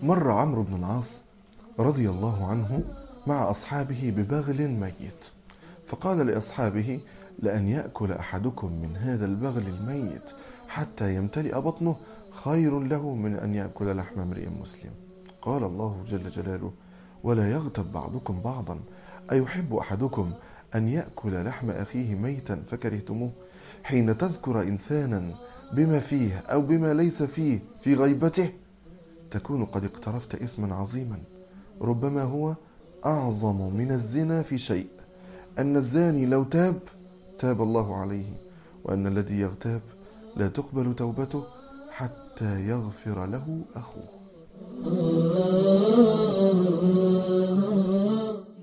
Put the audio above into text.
مر عمرو بن العاص رضي الله عنه مع أصحابه ببغل ميت، فقال لأصحابه: لأن يأكل أحدكم من هذا البغل الميت حتى يمتلئ بطنه خير له من أن يأكل لحم امرئ مسلم. قال الله جل جلاله: ولا يغتب بعضكم بعضا أيحب أحدكم أن يأكل لحم أخيه ميتا فكرهتموه. حين تذكر إنسانا بما فيه أو بما ليس فيه في غيبته تكون قد اقترفت إثما عظيما، ربما هو أعظم من الزنا في شيء: أن الزاني لو تاب تاب الله عليه، وأن الذي يغتاب لا تقبل توبته حتى يغفر له أخوه.